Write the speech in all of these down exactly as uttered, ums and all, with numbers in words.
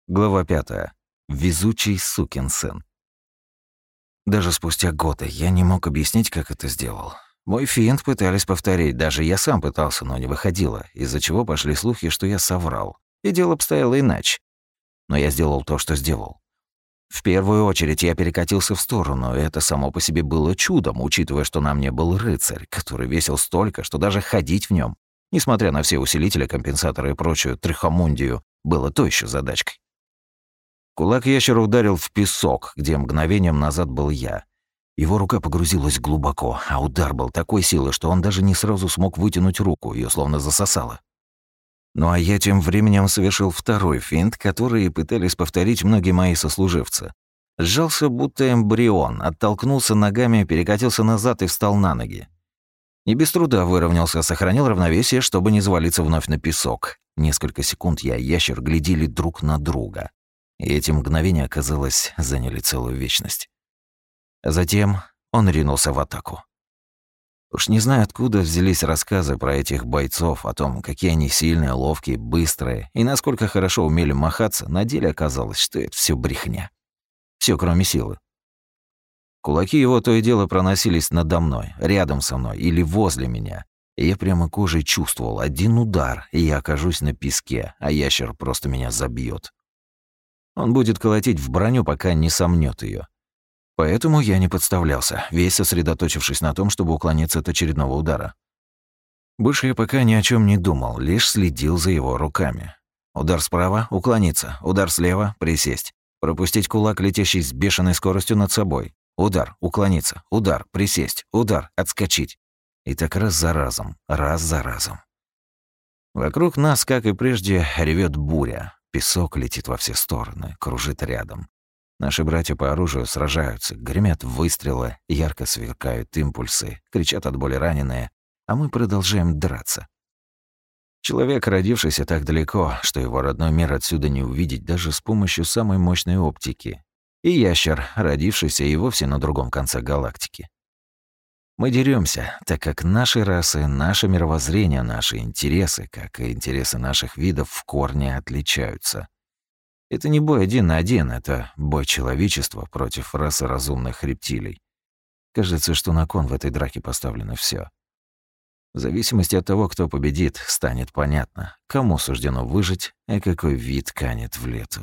Глава пятая. Везучий сукин сын. Даже спустя годы я не мог объяснить, как это сделал. Мой финт пытались повторить, даже я сам пытался, но не выходило, из-за чего пошли слухи, что я соврал. И дело обстояло иначе. Но я сделал то, что сделал. В первую очередь я перекатился в сторону, и это само по себе было чудом, учитывая, что на мне был рыцарь, который весил столько, что даже ходить в нем, несмотря на все усилители, компенсаторы и прочую трихомундию, было то еще задачкой. Кулак ящера ударил в песок, где мгновением назад был я. Его рука погрузилась глубоко, а удар был такой силы, что он даже не сразу смог вытянуть руку, ее словно засосало. Ну а я тем временем совершил второй финт, который пытались повторить многие мои сослуживцы. Сжался, будто эмбрион, оттолкнулся ногами, перекатился назад и встал на ноги. Не без труда выровнялся, сохранил равновесие, чтобы не завалиться вновь на песок. Несколько секунд я и ящер глядели друг на друга. И эти мгновения, казалось, заняли целую вечность. А затем он ринулся в атаку. Уж не знаю, откуда взялись рассказы про этих бойцов, о том, какие они сильные, ловкие, быстрые, и насколько хорошо умели махаться, на деле оказалось, что это все брехня. Все, кроме силы. Кулаки его то и дело проносились надо мной, рядом со мной или возле меня, и я прямо кожей чувствовал один удар, и я окажусь на песке, а ящер просто меня забьет. Он будет колотить в броню, пока не сомнёт её. Поэтому я не подставлялся, весь сосредоточившись на том, чтобы уклониться от очередного удара. Больше я пока ни о чём не думал, лишь следил за его руками. Удар справа — уклониться, удар слева — присесть, пропустить кулак, летящий с бешеной скоростью над собой. Удар, уклониться, удар, присесть, удар, отскочить. И так раз за разом, раз за разом. Вокруг нас, как и прежде, ревёт буря. Песок летит во все стороны, кружит рядом. Наши братья по оружию сражаются, гремят выстрелы, ярко сверкают импульсы, кричат от боли раненые, а мы продолжаем драться. Человек, родившийся так далеко, что его родной мир отсюда не увидеть даже с помощью самой мощной оптики. И ящер, родившийся и вовсе на другом конце галактики. Мы деремся, так как наши расы, наше мировоззрение, наши интересы, как и интересы наших видов, в корне отличаются. Это не бой один на один, это бой человечества против расы разумных рептилий. Кажется, что на кон в этой драке поставлено все. В зависимости от того, кто победит, станет понятно, кому суждено выжить, а какой вид канет в лету.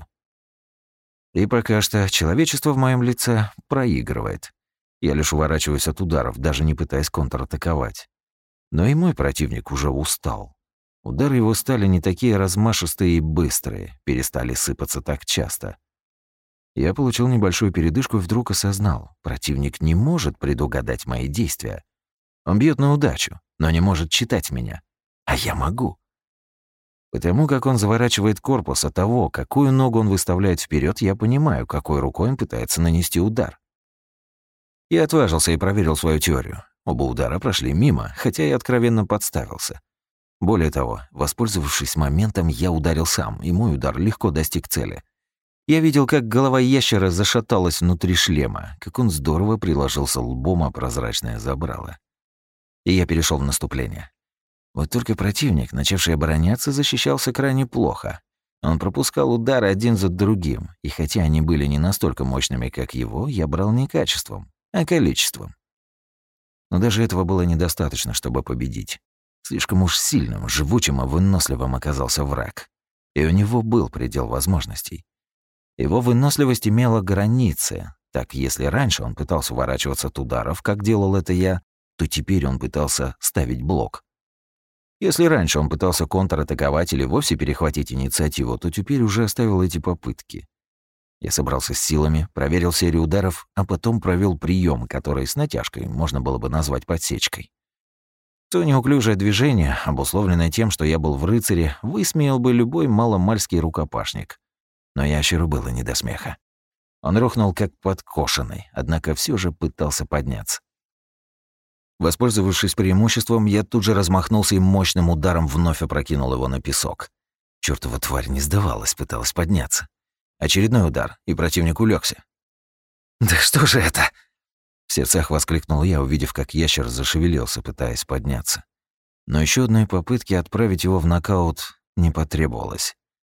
И пока что человечество в моем лице проигрывает. Я лишь уворачиваюсь от ударов, даже не пытаясь контратаковать. Но и мой противник уже устал. Удары его стали не такие размашистые и быстрые, перестали сыпаться так часто. Я получил небольшую передышку и вдруг осознал, противник не может предугадать мои действия. Он бьет на удачу, но не может читать меня. А я могу. Потому как он заворачивает корпус от того, какую ногу он выставляет вперед, я понимаю, какой рукой он пытается нанести удар. Я отважился и проверил свою теорию. Оба удара прошли мимо, хотя и откровенно подставился. Более того, воспользовавшись моментом, я ударил сам, и мой удар легко достиг цели. Я видел, как голова ящера зашаталась внутри шлема, как он здорово приложился лбом о прозрачное забрало. И я перешел в наступление. Вот только противник, начавший обороняться, защищался крайне плохо. Он пропускал удары один за другим, и хотя они были не настолько мощными, как его, я брал не качеством, а количеством. Но даже этого было недостаточно, чтобы победить. Слишком уж сильным, живучим и выносливым оказался враг. И у него был предел возможностей. Его выносливость имела границы. Так, если раньше он пытался уворачиваться от ударов, как делал это я, то теперь он пытался ставить блок. Если раньше он пытался контратаковать или вовсе перехватить инициативу, то теперь уже оставил эти попытки. Я собрался с силами, проверил серию ударов, а потом провел прием, который с натяжкой можно было бы назвать подсечкой. То неуклюжее движение, обусловленное тем, что я был в рыцаре, высмеял бы любой маломальский рукопашник. Но ящеру было не до смеха. Он рухнул как подкошенный, однако все же пытался подняться. Воспользовавшись преимуществом, я тут же размахнулся и мощным ударом вновь опрокинул его на песок. Чёртова тварь не сдавалась, пыталась подняться. Очередной удар, и противник улегся. «Да что же это?» В сердцах воскликнул я, увидев, как ящер зашевелился, пытаясь подняться. Но еще одной попытки отправить его в нокаут не потребовалось.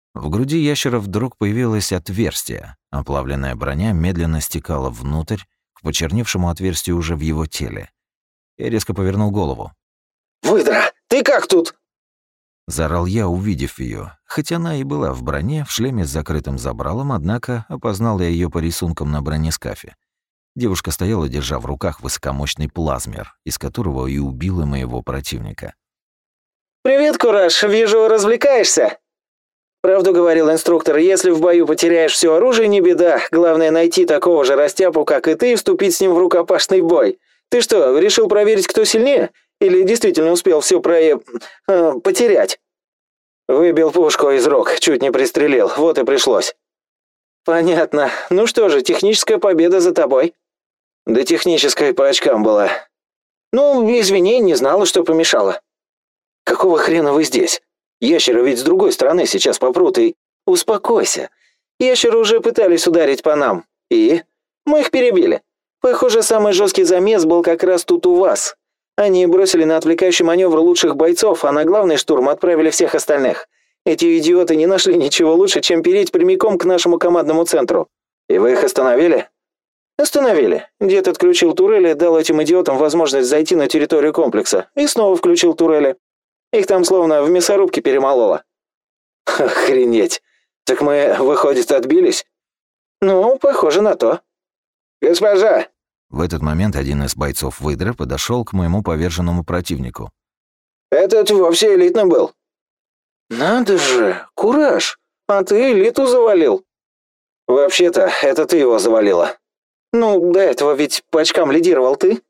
В груди ящера вдруг появилось отверстие. Оплавленная броня медленно стекала внутрь, к почерневшему отверстию уже в его теле. Я резко повернул голову. «Выдра, ты как тут?» Заорал я, увидев ее. Хоть она и была в броне, в шлеме с закрытым забралом, однако опознал я ее по рисункам на бронескафе. Девушка стояла, держа в руках высокомощный плазмер, из которого и убила моего противника. «Привет, Кураж, вижу, развлекаешься?» «Правду говорил инструктор, если в бою потеряешь все оружие, не беда. Главное найти такого же растяпу, как и ты, и вступить с ним в рукопашный бой. Ты что, решил проверить, кто сильнее? Или действительно успел все про... Э, потерять?» «Выбил пушку из рук, чуть не пристрелил, вот и пришлось». «Понятно. Ну что же, техническая победа за тобой». «Да техническая по очкам была». «Ну, извини, не знала, что помешало». «Какого хрена вы здесь? Ящеры ведь с другой стороны сейчас попрут и...» «Успокойся. Ящеры уже пытались ударить по нам. И? Мы их перебили. Похоже, самый жесткий замес был как раз тут у вас. Они бросили на отвлекающий маневр лучших бойцов, а на главный штурм отправили всех остальных. Эти идиоты не нашли ничего лучше, чем переть прямиком к нашему командному центру. И вы их остановили?» «Остановили. Дед отключил турели, дал этим идиотам возможность зайти на территорию комплекса. И снова включил турели. Их там словно в мясорубке перемололо». «Охренеть. Так мы, выходит, отбились?» «Ну, похоже на то». «Госпожа!» В этот момент один из бойцов выдры подошел к моему поверженному противнику. «Этот вовсе элитный был». «Надо же, Кураж, а ты элиту завалил». «Вообще-то, это ты его завалила. Ну, до этого ведь по очкам лидировал ты».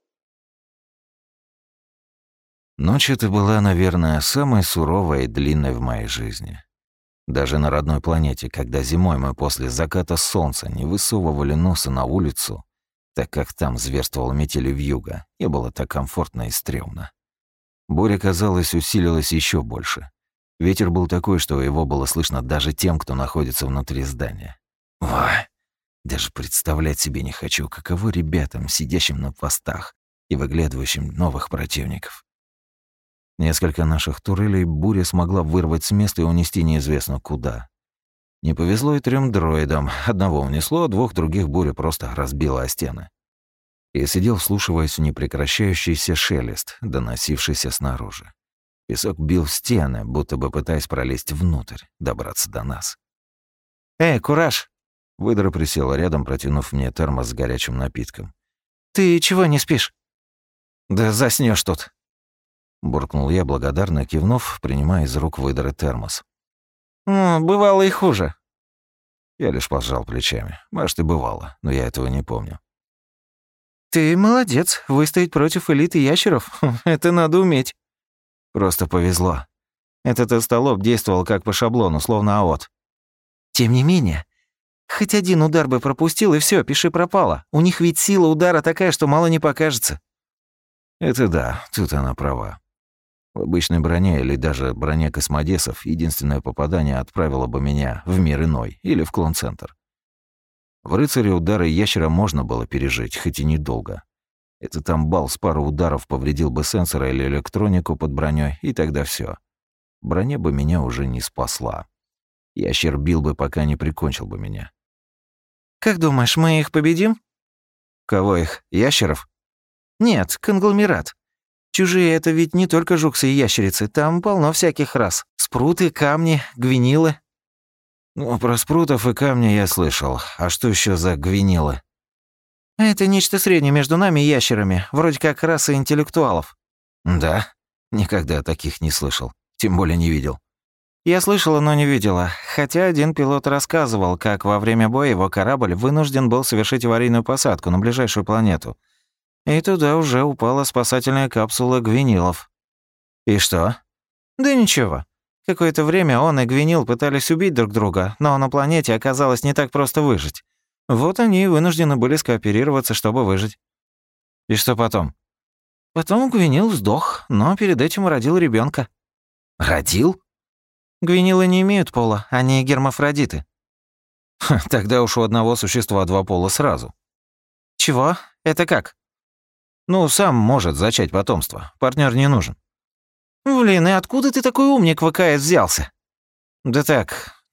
Ночь эта была, наверное, самой суровой и длинной в моей жизни. Даже на родной планете, когда зимой мы после заката солнца не высовывали носа на улицу, так как там зверствовала метель вьюга, не было так комфортно и стрёмно. Буря, казалось, усилилась еще больше. Ветер был такой, что его было слышно даже тем, кто находится внутри здания. Ой, даже представлять себе не хочу, каково ребятам, сидящим на постах и выглядывающим новых противников. Несколько наших турелей буря смогла вырвать с места и унести неизвестно куда. Не повезло и трем дроидам. Одного унесло, а двух других буря просто разбила о стены. Я сидел, вслушиваясь в непрекращающийся шелест, доносившийся снаружи. Песок бил в стены, будто бы пытаясь пролезть внутрь, добраться до нас. «Эй, Кураж!» Выдра присела рядом, протянув мне термос с горячим напитком. «Ты чего не спишь?» «Да заснёшь тут!» Буркнул я, благодарно кивнув, принимая из рук выдры термос. «О, бывало и хуже». Я лишь пожал плечами. Может, и бывало, но я этого не помню. «Ты молодец. Выстоять против элиты ящеров — это надо уметь». «Просто повезло. Этот остолоп действовал как по шаблону, словно АОТ». «Тем не менее, хоть один удар бы пропустил, и все, пиши пропало. У них ведь сила удара такая, что мало не покажется». «Это да, тут она права. В обычной броне или даже броне космодесов единственное попадание отправило бы меня в мир иной или в клон-центр. В рыцаре удары ящера можно было пережить, хоть и недолго. Этот амбал с пару ударов повредил бы сенсор или электронику под броней, и тогда все. Броня бы меня уже не спасла. Ящер бил бы, пока не прикончил бы меня. «Как думаешь, мы их победим?» «Кого их? Ящеров?» «Нет, конгломерат. Чужие — это ведь не только жуксы и ящерицы, там полно всяких рас. Спруты, камни, гвинилы». «Ну, про спрутов и камни я слышал. А что еще за гвинилы?» «Это нечто среднее между нами и ящерами, вроде как раса интеллектуалов». «Да? Никогда таких не слышал. Тем более не видел». «Я слышала, но не видела. Хотя один пилот рассказывал, как во время боя его корабль вынужден был совершить аварийную посадку на ближайшую планету. И туда уже упала спасательная капсула гвинилов». «И что?» «Да ничего. Какое-то время он и Гвинил пытались убить друг друга, но на планете оказалось не так просто выжить. Вот они и вынуждены были скооперироваться, чтобы выжить». «И что потом?» «Потом Гвинил сдох, но перед этим родил ребенка. «Родил?» «Гвинилы не имеют пола, они гермафродиты». Ха, «Тогда уж у одного существа два пола сразу». «Чего? Это как?» «Ну, сам может зачать потомство. Партнер не нужен». «Блин, и откуда ты такой умник в ВКС взялся?» «Да так,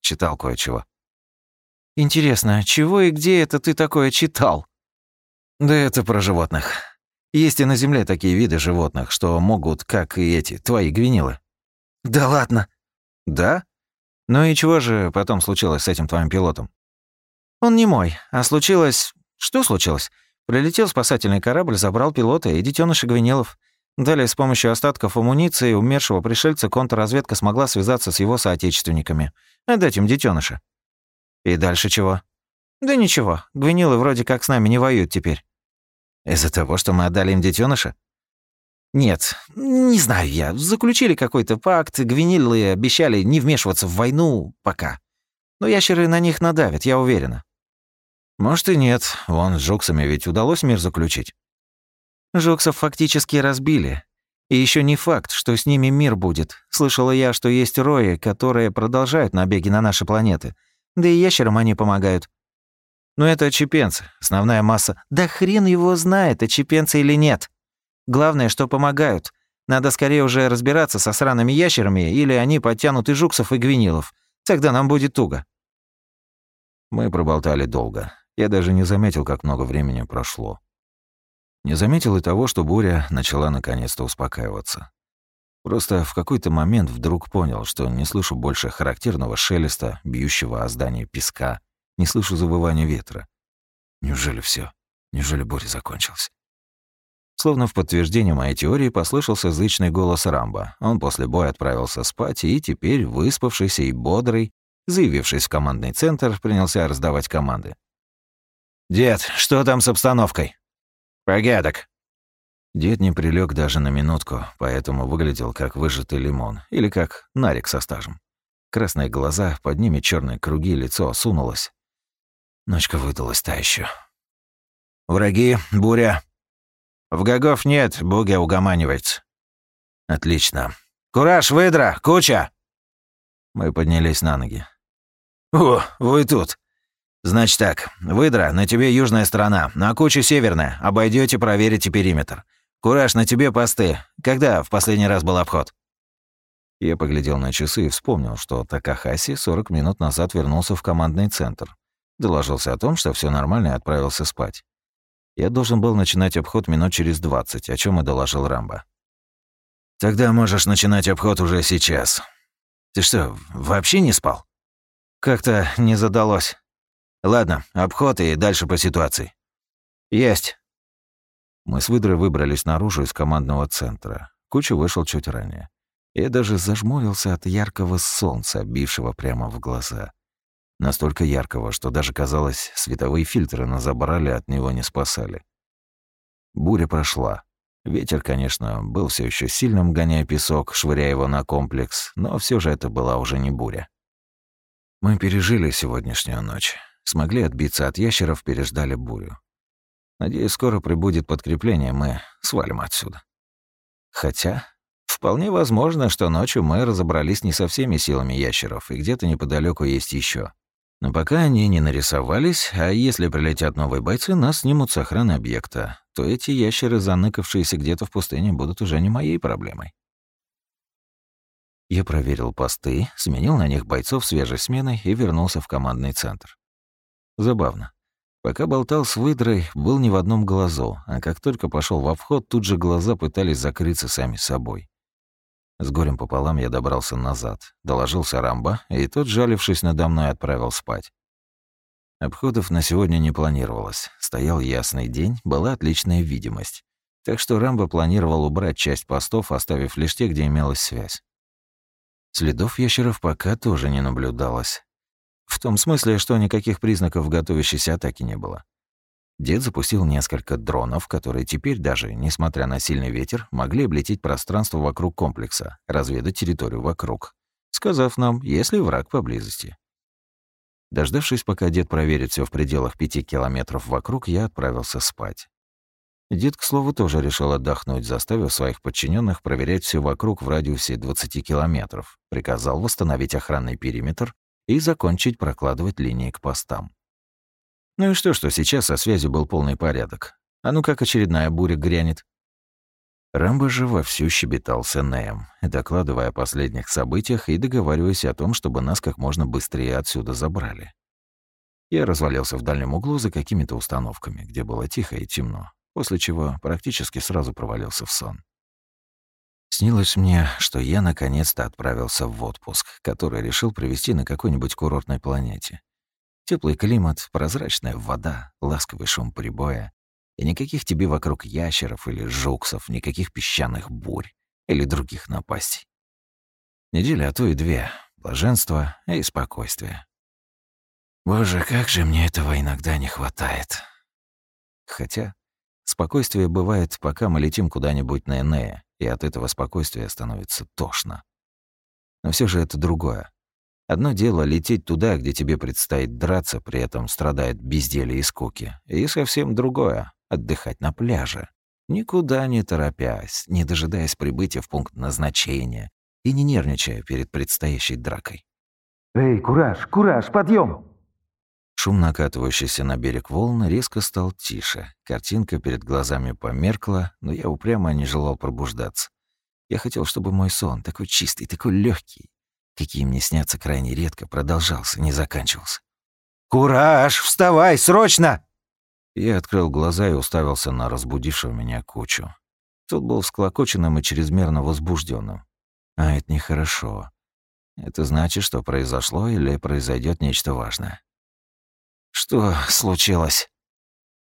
читал кое-чего». «Интересно, чего и где это ты такое читал?» «Да это про животных. Есть и на Земле такие виды животных, что могут, как и эти, твои гвинилы». «Да ладно». «Да? Ну и чего же потом случилось с этим твоим пилотом?» «Он не мой, а случилось... Что случилось? Прилетел спасательный корабль, забрал пилота и детёныша гвинелов. Далее с помощью остатков амуниции умершего пришельца контрразведка смогла связаться с его соотечественниками, отдать им детёныша». «И дальше чего?» «Да ничего, гвинилы вроде как с нами не воюют теперь». «Из-за того, что мы отдали им детёныша?» «Нет, не знаю я. Заключили какой-то пакт, гвинилы обещали не вмешиваться в войну пока. Но ящеры на них надавят, я уверена». «Может и нет. Вон с жуксами ведь удалось мир заключить». «Жуксов фактически разбили. И еще не факт, что с ними мир будет. Слышала я, что есть рои, которые продолжают набеги на наши планеты. Да и ящерам они помогают». «Ну это отщепенцы. Основная масса...» «Да хрен его знает, отщепенцы или нет. Главное, что помогают. Надо скорее уже разбираться со сраными ящерами, или они подтянут и жуксов, и гвинилов. Тогда нам будет туго». Мы проболтали долго. Я даже не заметил, как много времени прошло. Не заметил и того, что буря начала наконец-то успокаиваться. Просто в какой-то момент вдруг понял, что не слышу больше характерного шелеста, бьющего о здание песка, не слышу завывания ветра. Неужели все? Неужели буря закончилась? Словно в подтверждение моей теории послышался зычный голос Рамбо. Он после боя отправился спать и теперь, выспавшийся и бодрый, заявившись в командный центр, принялся раздавать команды. «Дед, что там с обстановкой?» «Порядок». Дед не прилег даже на минутку, поэтому выглядел как выжатый лимон или как нарик со стажем. Красные глаза, под ними черные круги, лицо осунулось. Ночка выдалась та еще. «Враги, буря». «Врагов нет, буря угоманивается». «Отлично. Кураж, выдра, куча!» Мы поднялись на ноги. «О, вы тут. Значит так, выдра, на тебе южная сторона, на куче северная. Обойдете, проверите периметр. Кураж, на тебе посты. Когда в последний раз был обход?» Я поглядел на часы и вспомнил, что Такахаси сорок минут назад вернулся в командный центр. Доложился о том, что все нормально, и отправился спать. Я должен был начинать обход минут через двадцать, о чем и доложил Рамбо. «Тогда можешь начинать обход уже сейчас. Ты что, вообще не спал?» «Как-то не задалось». «Ладно, обход и дальше по ситуации». «Есть». Мы с выдрой выбрались наружу из командного центра. Куча вышел чуть ранее. Я даже зажмурился от яркого солнца, бившего прямо в глаза. Настолько яркого, что даже, казалось, световые фильтры на забрале от него не спасали. Буря прошла. Ветер, конечно, был все еще сильным, гоняя песок, швыряя его на комплекс, но все же это была уже не буря. Мы пережили сегодняшнюю ночь. Смогли отбиться от ящеров, переждали бурю. Надеюсь, скоро прибудет подкрепление, мы свалим отсюда. Хотя, вполне возможно, что ночью мы разобрались не со всеми силами ящеров, и где-то неподалеку есть еще. Но пока они не нарисовались, а если прилетят новые бойцы, нас снимут с охраны объекта, то эти ящеры, заныкавшиеся где-то в пустыне, будут уже не моей проблемой. Я проверил посты, сменил на них бойцов свежей смены и вернулся в командный центр. Забавно. Пока болтал с выдрой, был не в одном глазу, а как только пошел в обход, тут же глаза пытались закрыться сами собой. С горем пополам я добрался назад, доложился Рамбо, и тот, жалившись надо мной, отправил спать. Обходов на сегодня не планировалось. Стоял ясный день, была отличная видимость. Так что Рамбо планировал убрать часть постов, оставив лишь те, где имелась связь. Следов ящеров пока тоже не наблюдалось. В том смысле, что никаких признаков готовящейся атаки не было. Дед запустил несколько дронов, которые теперь даже, несмотря на сильный ветер, могли облететь пространство вокруг комплекса, разведать территорию вокруг, сказав нам, если враг поблизости. Дождавшись, пока дед проверит все в пределах пяти километров вокруг, я отправился спать. Дед, к слову, тоже решил отдохнуть, заставив своих подчиненных проверять все вокруг в радиусе двадцати километров, приказал восстановить охранный периметр и закончить прокладывать линии к постам. Ну и что, что сейчас со связью был полный порядок? А ну как очередная буря грянет? Рамбо же вовсю щебетал с Энеем, докладывая о последних событиях и договариваясь о том, чтобы нас как можно быстрее отсюда забрали. Я развалился в дальнем углу за какими-то установками, где было тихо и темно, после чего практически сразу провалился в сон. Снилось мне, что я наконец-то отправился в отпуск, который решил провести на какой-нибудь курортной планете. Теплый климат, прозрачная вода, ласковый шум прибоя. И никаких тебе вокруг ящеров или жуксов, никаких песчаных бурь или других напастей. Неделя, а то и две. Блаженство и спокойствие. Боже, как же мне этого иногда не хватает. Хотя спокойствие бывает, пока мы летим куда-нибудь на Энея, и от этого спокойствия становится тошно. Но все же это другое. Одно дело лететь туда, где тебе предстоит драться, при этом страдает безделье и скуки, и совсем другое — отдыхать на пляже, никуда не торопясь, не дожидаясь прибытия в пункт назначения и не нервничая перед предстоящей дракой. «Эй, Кураж, Кураж, подъем! Шум, накатывающийся на берег волн, резко стал тише. Картинка перед глазами померкла, но я упрямо не желал пробуждаться. Я хотел, чтобы мой сон, такой чистый, такой легкий, какие мне снятся крайне редко, продолжался, не заканчивался. Кураж, вставай, срочно!» Я открыл глаза и уставился на разбудившего меня кучу. Тот был всклокоченным и чрезмерно возбужденным. А это нехорошо. Это значит, что произошло или произойдет нечто важное. «Что случилось?»